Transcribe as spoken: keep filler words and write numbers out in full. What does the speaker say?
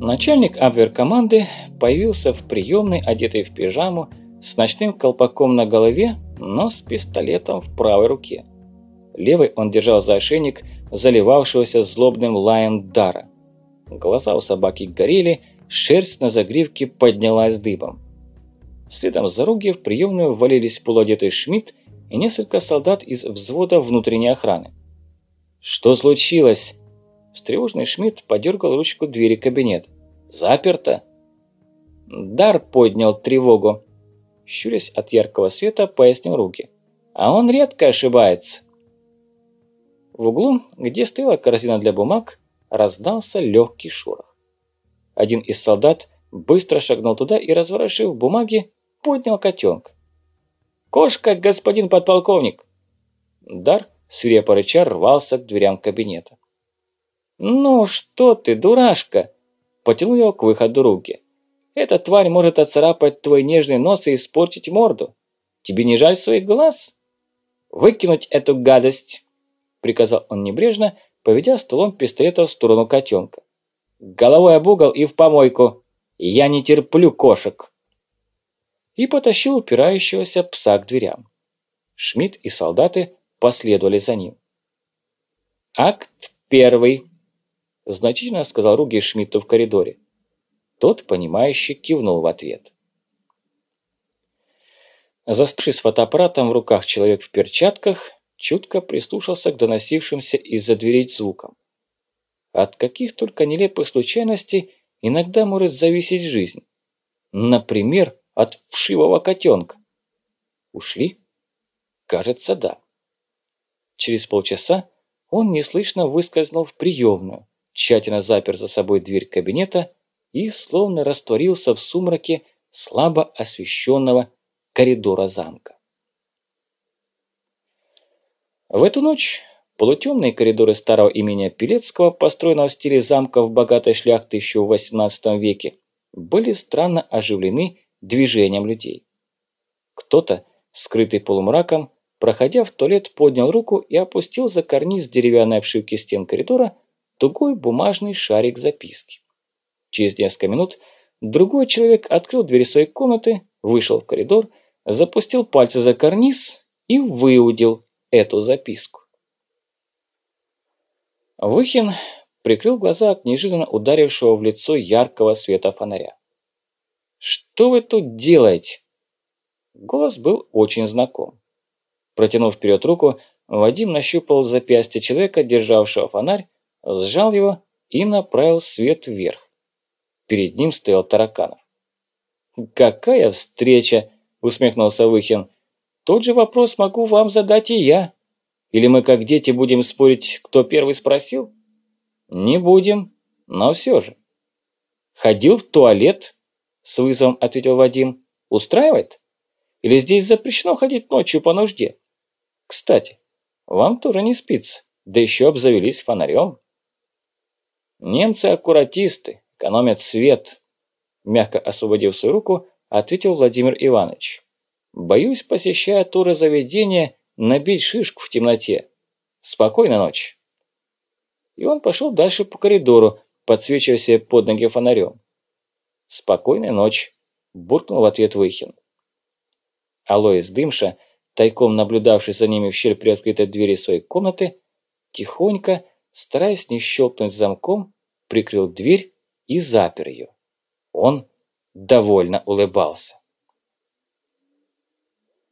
Начальник абвер-команды появился в приемной, одетый в пижаму, с ночным колпаком на голове, но с пистолетом в правой руке. Левой он держал за ошейник заливавшегося злобным лаем Дара. Глаза у собаки горели, шерсть на загривке поднялась дыбом. Следом за Руги в приемную ввалились полуодетый Шмидт и несколько солдат из взвода внутренней охраны. «Что случилось?» Встревоженный Шмидт подергал ручку двери кабинета. «Заперто!» Дар поднял тревогу. Щурясь от яркого света, пояснил Руги. «А он редко ошибается!» В углу, где стояла корзина для бумаг, раздался легкий шорох. Один из солдат быстро шагнул туда и, разворошив бумаги, поднял котенка. «Кошка, господин подполковник!» Дар, свирепо рыча, рвался к дверям кабинета. «Ну что ты, дурашка!» – потянул его к выходу Руги. «Эта тварь может отцарапать твой нежный нос и испортить морду. Тебе не жаль своих глаз? Выкинуть эту гадость!» – приказал он небрежно, поведя стволом пистолета в сторону котенка. «Головой об угол и в помойку! Я не терплю кошек!» И потащил упирающегося пса к дверям. Шмидт и солдаты последовали за ним. «Акт первый», – значительно сказал Руги Шмидту в коридоре. Тот, понимающе кивнул в ответ. Застывший с фотоаппаратом в руках человек в перчатках чутко прислушался к доносившимся из-за дверей звукам. От каких только нелепых случайностей иногда может зависеть жизнь. Например, от вшивого котенка. Ушли? Кажется, да. Через полчаса он неслышно выскользнул в приемную, тщательно запер за собой дверь кабинета и словно растворился в сумраке слабо освещенного коридора замка. В эту ночь полутемные коридоры старого имения Пилецкого, построенного в стиле замков богатой шляхты еще в восемнадцатом веке, были странно оживлены движением людей. Кто-то, скрытый полумраком, проходя в туалет, поднял руку и опустил за карниз деревянной обшивки стен коридора тугой бумажный шарик записки. Через несколько минут другой человек открыл дверь своей комнаты, вышел в коридор, запустил пальцы за карниз и выудил эту записку. Выхин прикрыл глаза от неожиданно ударившего в лицо яркого света фонаря. «Что вы тут делаете?» Голос был очень знаком. Протянув вперед руку, Вадим нащупал запястье человека, державшего фонарь, сжал его и направил свет вверх. Перед ним стоял Тараканов. «Какая встреча!» – усмехнулся Выхин. «Тот же вопрос могу вам задать и я. Или мы, как дети, будем спорить, кто первый спросил?» «Не будем, но все же». «Ходил в туалет?» – с вызовом ответил Вадим. «Устраивает? Или здесь запрещено ходить ночью по нужде? Кстати, вам тоже не спится, да еще обзавелись фонарем». «Немцы-аккуратисты, экономят свет», – мягко освободив свою руку, ответил Владимир Иванович. «Боюсь, посещая туры заведения, набить шишку в темноте. Спокойной ночи». И он пошел дальше по коридору, подсвечивая себе под ноги фонарем. «Спокойной ночи», – буркнул в ответ Выхин. Алоис Дымша, тайком наблюдавший за ними в щель приоткрытой двери своей комнаты, тихонько, стараясь не щелкнуть замком, прикрыл дверь и запер ее. Он довольно улыбался.